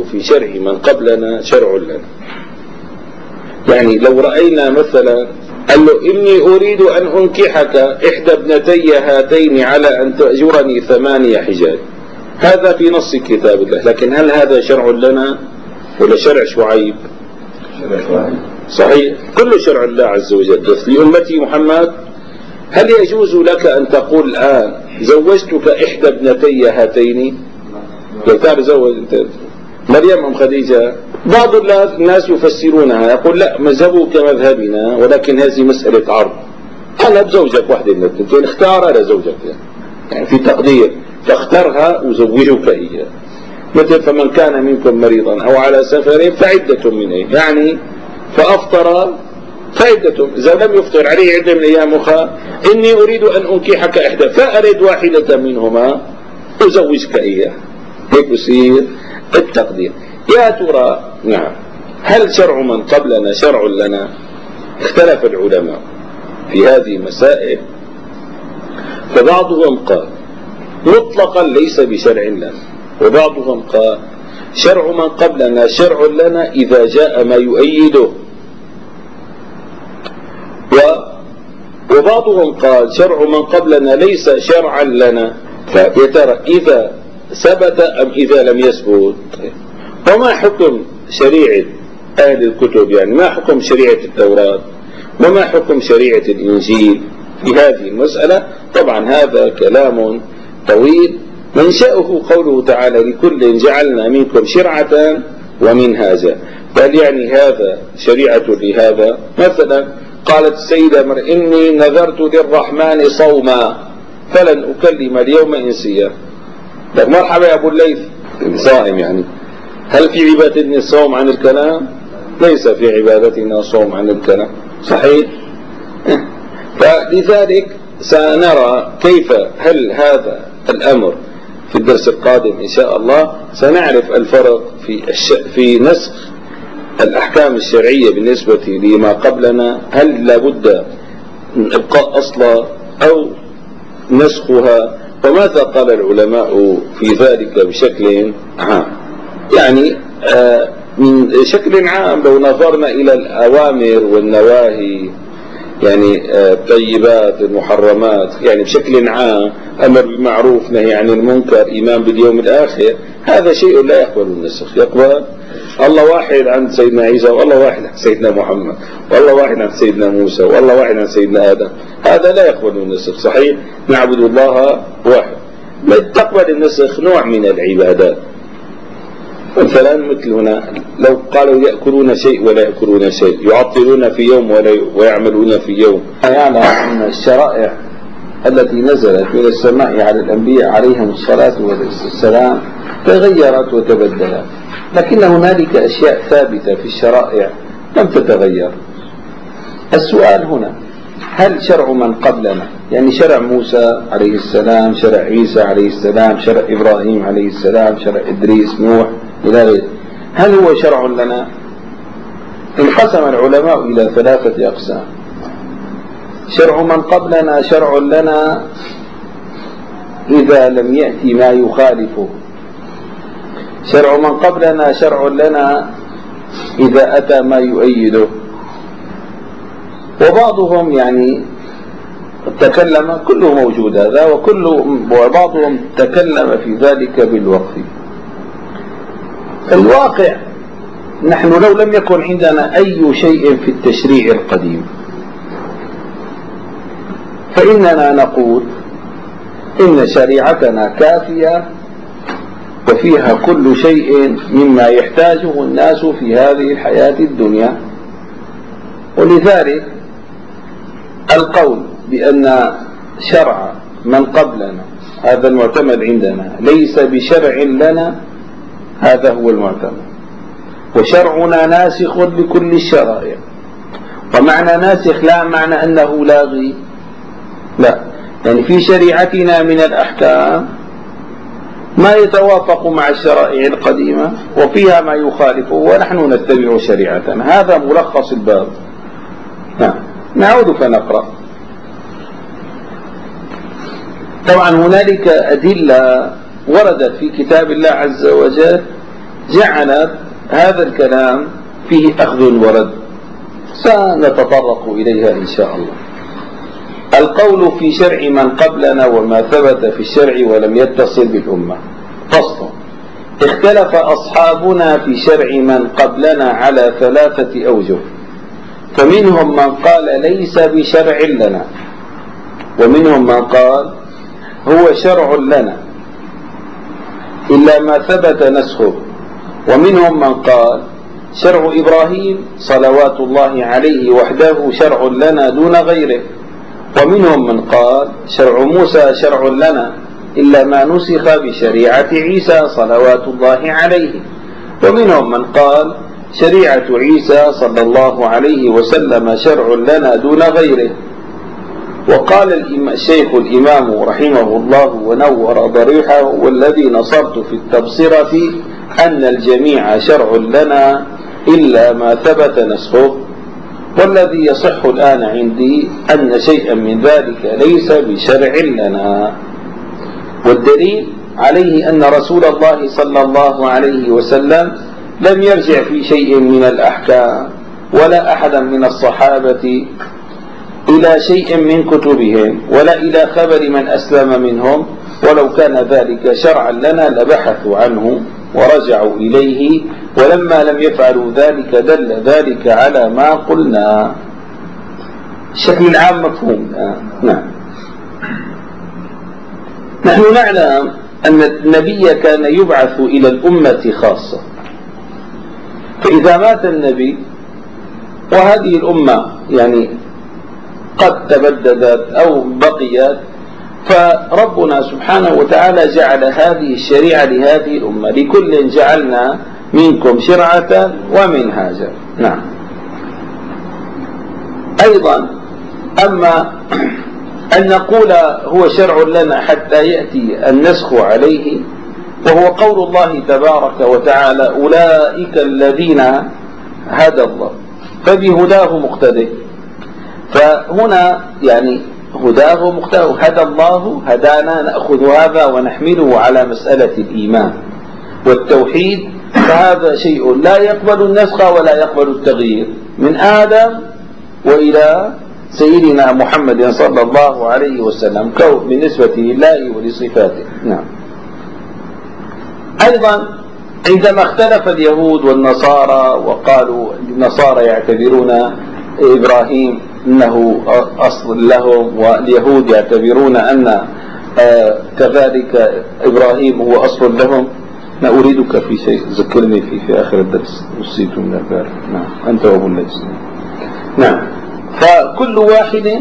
في شرع من قبلنا شرع لنا. يعني لو رأينا مثلا قال له إني أريد أن أنكحك إحدى ابنتي هاتين على أن تأجرني 8 حجاج، هذا في نص كتاب الله، لكن هل هذا شرع لنا ولا شرع شعيب؟ صحيح، كل شرع الله عز وجل. بس لأمتي محمد هل يجوز لك أن تقول الآن زوجتك إحدى ابنتي هاتين؟ لو تعرف زوج مريم أم خديجة؟ بعض الناس يفسرونها يقول لا مذهبه كمذهبنا، ولكن هذه مسألة عرض، أنا بزوجك واحدة من الثنتين، اختار أنا زوجك، يعني في تقدير فاخترها وزوجك إياه. مثل فمن كان منكم مريضا أو على سفر فعدة من أيه، يعني فأفطر فعدة، إذا لم يفطر عليه عدة من أيام أخرى إني أريد أن أنكحك إحدى فأرد واحدة منهما أزوجك إياه، هيك يصير التقدير. يا ترى نعم هل شرع من قبلنا شرع لنا؟ اختلف العلماء في هذه المسائل، فبعضهم قال مطلقا ليس بشرع لنا، وبعضهم قال شرع من قبلنا شرع لنا إذا جاء ما يؤيده، وبعضهم قال شرع من قبلنا ليس شرعا لنا، فيترى إذا ثبت أم إذا لم يثبت. وما حكم شريعة أهل الكتب؟ يعني ما حكم شريعة التوراة وما حكم شريعة الإنجيل في هذه المسألة؟ طبعا هذا كلام طويل، منشأه قوله تعالى لكل جعلنا منكم شرعة ومنهاجا، بل يعني هذا شريعة لهذا. مثلا قالت السيدة إني نذرت للرحمن صوما فلن أكلم اليوم إنسيا. طيب مرحبا يا أبو الليث صائم، يعني هل في عبادتنا الصوم عن الكلام؟ ليس في عبادتنا صوم عن الكلام، صحيح؟ فلذلك سنرى كيف هل هذا الأمر في الدرس القادم إن شاء الله. سنعرف الفرق في نسخ الأحكام الشرعية بالنسبة لما قبلنا، هل لابد من إبقاء أصلا أو نسخها، وماذا قال العلماء في ذلك بشكل عام. يعني من شكل عام لو نظرنا إلى الأوامر والنواهي، يعني الطيبات المحرمات، يعني بشكل عام أمر بالمعروف نهي عن المنكر إيمان باليوم الآخر، هذا شيء لا يقبل النسخ. يقبل الله واحد عند سيدنا عيسى، والله واحد عند سيدنا محمد، والله واحد عند سيدنا موسى، والله واحد عند سيدنا آدم، هذا لا يقبل النسخ. صحيح نعبد الله واحد. تقبل النسخ نوع من العبادات، مثلا مثل هنا لو قالوا يأكلون شيء ولا يأكلون شيء، يعطلون في يوم ويعملون في يوم. يعني أن الشرائع التي نزلت من السماء على الأنبياء عليهم الصلاة والسلام تغيرت وتبدلت، لكن هنالك أشياء ثابتة في الشرائع لم تتغير. السؤال هنا هل شرع من قبلنا، يعني شرع موسى عليه السلام، شرع عيسى عليه السلام، شرع إبراهيم عليه السلام، شرع إدريس، نوح إلى غيره، هل هو شرع لنا؟ انقسم العلماء إلى 3 أقسام. شرع من قبلنا شرع لنا إذا لم يأتي ما يخالفه، شرع من قبلنا شرع لنا إذا أتى ما يؤيده. وبعضهم يعني تكلم، كله موجود هذا، وبعضهم تكلم في ذلك بالوقف. الواقع نحن لو لم يكن عندنا أي شيء في التشريع القديم فإننا نقول إن شريعتنا كافية وفيها كل شيء مما يحتاجه الناس في هذه الحياة الدنيا. ولذلك القول بأن شرع من قبلنا هذا المعتمد عندنا ليس بشرع لنا، هذا هو المعتمد، وشرعنا ناسخ لكل الشرائع. ومعنى ناسخ لا معنى أنه لاغي، لا، يعني في شريعتنا من الأحكام ما يتوافق مع الشرائع القديمة وفيها ما يخالفه ونحن نتبع شريعتنا. هذا ملخص الباب. نعود فنقرأ. طبعا هنالك أدلة وردت في كتاب الله عز وجل جعلت هذا الكلام فيه أخذ ورد، سنتطرق إليها إن شاء الله. القول في شرع من قبلنا وما ثبت في الشرع ولم يتصل بالأمة. فصل. اختلف أصحابنا في شرع من قبلنا على 3 أوجه، فمنهم من قال ليس بشرع لنا، ومنهم من قال هو شرع لنا إلا ما ثبت نسخه، ومنهم من قال شرع إبراهيم صلوات الله عليه وحده شرع لنا دون غيره، ومنهم من قال شرع موسى شرع لنا إلا ما نسخ بشريعة عيسى صلوات الله عليه، ومنهم من قال شريعة عيسى صلى الله عليه وسلم شرع لنا دون غيره. وقال الشيخ الإمام رحمه الله ونور ضريحه والذي نصرت في التبصرة أن الجميع شرع لنا إلا ما ثبت نسخه، والذي يصح الآن عندي أن شيئا من ذلك ليس بشرع لنا. والدليل عليه أن رسول الله صلى الله عليه وسلم لم يرجع في شيء من الأحكام ولا أحدا من الصحابة إلى شيء من كتبهم ولا إلى خبر من أسلم منهم، ولو كان ذلك شرعا لنا لبحثوا عنه ورجعوا إليه، ولما لم يفعلوا ذلك دل ذلك على ما قلنا. الشكل العام مفهوم. نعم. نحن نعلم أن النبي كان يبعث إلى الأمة خاصة، فإذا مات النبي وهذه الأمة يعني قد تبددت أو بقيت، فربنا سبحانه وتعالى جعل هذه الشريعة لهذه الأمة، لكل جعلنا منكم شرعة ومنهاجا. نعم. أيضا أما أن نقول هو شرع لنا حتى يأتي النسخ عليه، وهو قول الله تبارك وتعالى أولئك الذين هدى الله فبهداه مقتدي. فهنا يعني هداه مقتدي، هدى الله هدانا، نأخذ هذا ونحمله على مسألة الإيمان والتوحيد، فهذا شيء لا يقبل النسخ ولا يقبل التغيير، من آدم وإلى سيدنا محمد صلى الله عليه وسلم بالنسبة لله ولصفاته. نعم. أيضا عندما اختلف اليهود والنصارى وقالوا النصارى يعتبرون إبراهيم أنه أصل لهم، واليهود يعتبرون أن كذلك إبراهيم هو أصل لهم، أنا أريدك في شيء ذكرني في آخر الدرس نسيت من البارح. نعم. أنت وأبو الليث. نعم. فكل واحد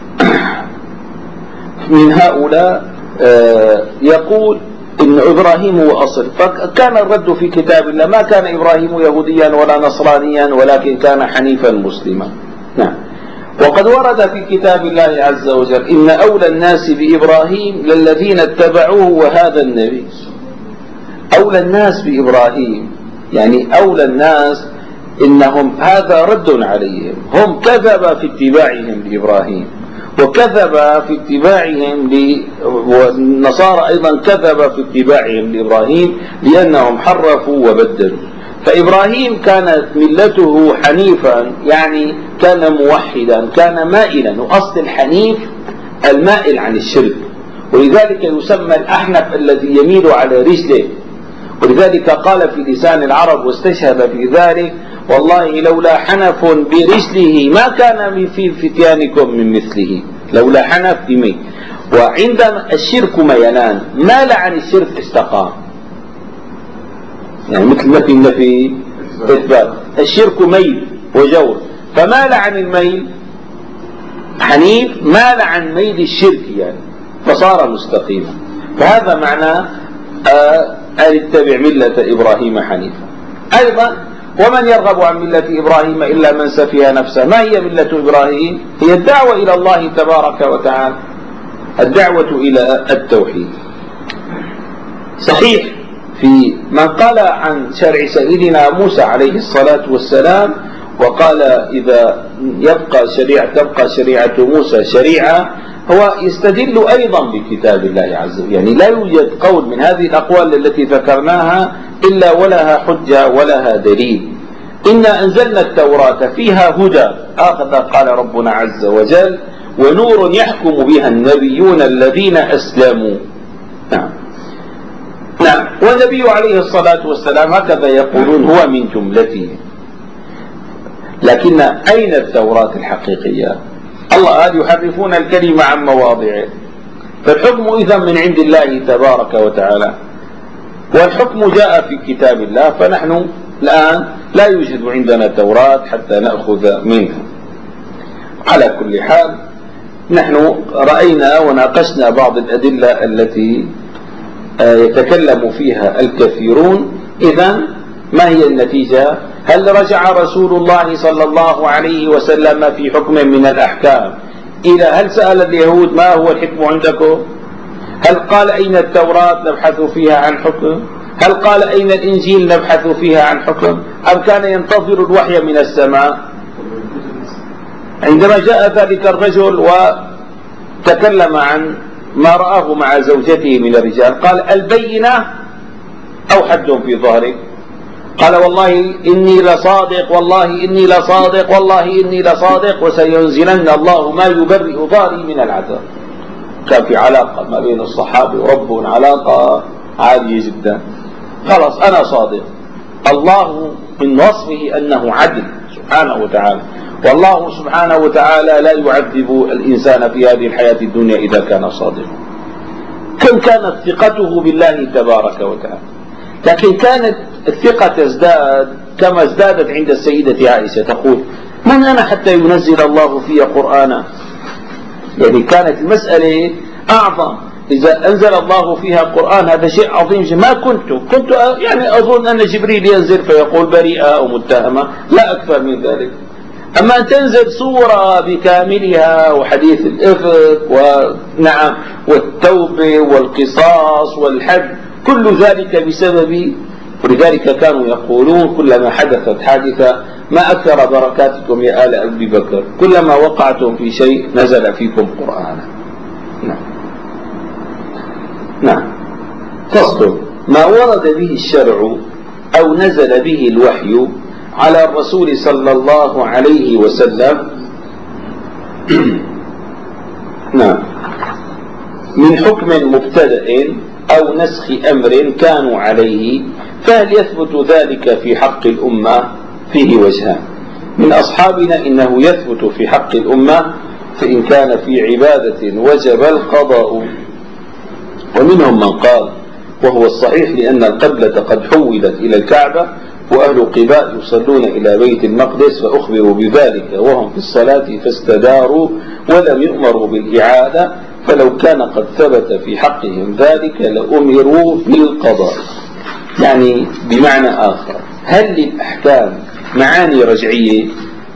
من هؤلاء يقول إن إبراهيم هو أصل، فكان الرد في كتاب الله ما كان إبراهيم يهوديا ولا نصرانيا ولكن كان حنيفا مسلما. نعم. وقد ورد في كتاب الله عز وجل إن أولى الناس بإبراهيم للذين اتبعوه وهذا النبي. أولى الناس بإبراهيم يعني أولى الناس، إنهم هذا رد عليهم، هم كذب في اتباعهم لإبراهيم وكذب في اتباعهم والنصارى أيضا كذب في اتباعهم لإبراهيم لأنهم حرفوا وبدلوا. فإبراهيم كانت ملته حنيفا يعني كان موحدا، كان مائلا، وأصل الحنيف المائل عن الشرك، ولذلك يسمى الأحنف الذي يميل على رجله، ولذلك قال في لسان العرب واستشهد في ذلك والله لولا حنف برجله ما كان في فتيانكم من مثله، لولا حنف بميل. وعندما الشرك ميلان مال عن الشرك استقام، يعني مثل نفي إثبات، الشرك ميل وجور، فمال عن الميل حنيف، مال عن ميل الشرك يعني فصار مستقيما. فهذا معنى أن اتبع ملة إبراهيم حنيفا. أيضا ومن يرغب عن ملة إبراهيم إلا من سفه نفسه. ما هي ملة إبراهيم؟ هي الدعوة إلى الله تبارك وتعالى، الدعوة إلى التوحيد. صحيح في من قال عن شرع سيدنا موسى عليه الصلاة والسلام وقال إذا تبقى شريعة موسى شريعة، هو يستدل أيضا بكتاب الله عز وجل، يعني لا يوجد قول من هذه الأقوال التي ذكرناها إلا ولها حجة ولها دليل. إنا أنزلنا التوراة فيها هدى، هكذا قال ربنا عز وجل، ونور يحكم بها النبيون الذين أسلموا. نعم. والنبي عليه الصلاة والسلام هكذا يقولون هو من جملته. لكن أين التوراة الحقيقية؟ الله يحرفون الكلمة عن مواضعه، فالحكم إذن من عند الله تبارك وتعالى، والحكم جاء في كتاب الله، فنحن الآن لا يوجد عندنا توراة حتى نأخذ منها. على كل حال نحن رأينا وناقشنا بعض الأدلة التي يتكلم فيها الكثيرون. إذن ما هي النتيجة؟ هل رجع رسول الله صلى الله عليه وسلم في حكم من الأحكام هل سأل اليهود ما هو الحكم عندكم؟ هل قال أين التوراة نبحث فيها عن حكم؟ هل قال أين الإنجيل نبحث فيها عن حكم؟ أم كان ينتظر الوحي من السماء؟ عندما جاء ذلك الرجل وتكلم عن ما رآه مع زوجته من الرجال، قال البينة أو حد في ظهرك؟ قال والله إني لصادق، والله إني لصادق، والله إني لصادق، وسينزلن الله ما يبرئ ظهري من العذاب. كان في علاقة ما بين الصحابة وربهم، علاقة عالية جدا. خلاص أنا صادق. الله من وصفه أنه عدل سبحانه وتعالى، والله سبحانه وتعالى لا يعذب الإنسان في هذه الحياة الدنيا إذا كان صادقا. كم كانت ثقته بالله تبارك وتعالى، لكن كانت الثقة تزداد كما ازدادت عند السيدة عائشة، تقول من أنا حتى ينزل الله في قرآنا؟ يعني كانت المسألة أعظم. إذا أنزل الله فيها قرآن هذا شيء عظيم. ما كنت يعني أظن أن جبريل ينزل فيقول بريئة أو متهمة، لا أكثر من ذلك. أما أن تنزل صورة بكاملها وحديث الإفك ونعم والتوبة والقصاص والحد، كل ذلك بسبب، ولذلك كانوا يقولون كلما حدثت حادثة ما أكثر بركاتكم يا آل أبي بكر، كلما وقعتم في شيء نزل فيكم قرآن. نعم. فصل: ما ورد به الشرع أو نزل به الوحي على الرسول صلى الله عليه وسلم نعم من حكم مبتدأ أو نسخ أمر كانوا عليه، فهل يثبت ذلك في حق الأمة؟ فيه وجهان. من أصحابنا إنه يثبت في حق الأمة، فإن كان في عبادة وجب القضاء، ومنهم من قال وهو الصحيح لأن القبلة قد حولت إلى الكعبة، وأهل قباء يصلون إلى بيت المقدس، فأخبروا بذلك وهم في الصلاة فاستداروا ولم يؤمروا بالإعادة، فلو كان قد ثبت في حقهم ذلك لأمروا بالقضاء. يعني بمعنى آخر، هل للأحكام معاني رجعية؟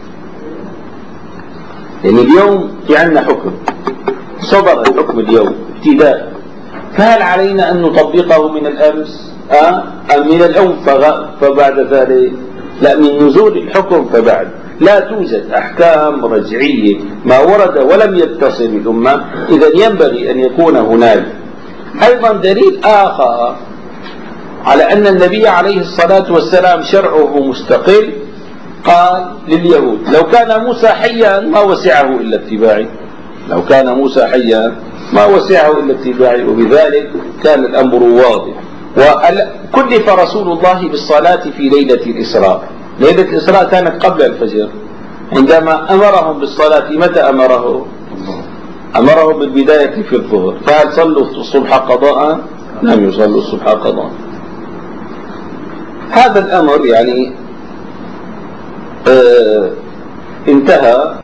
يعني اليوم في عندنا حكم، صدر الحكم اليوم ابتداء، فهل علينا أن نطبقه من الأمس أم من اليوم فبعد ذلك؟ لا، من نزول الحكم فبعد. لا توجد أحكام رجعية ما ورد ولم يتصل بالأمة، إذا ينبغي أن يكون هناك أيضا دليل آخر على أن النبي عليه الصلاة والسلام شرعه مستقل. قال لليهود لو كان موسى حيا ما وسعه إلا اتباعي، لو كان موسى حيا ما وسعه إلا اتباعي، وبذلك كان الأمر واضح. وكلف رسول الله بالصلاة في ليلة الإسراء. ليلة الإسراء كانت قبل الفجر، عندما أمرهم بالصلاة متى أمره؟ أمرهم بالبداية في الظهر، فهل صلوا الصبح قضاء؟ لم يصلوا الصبح قضاء. هذا الأمر يعني انتهى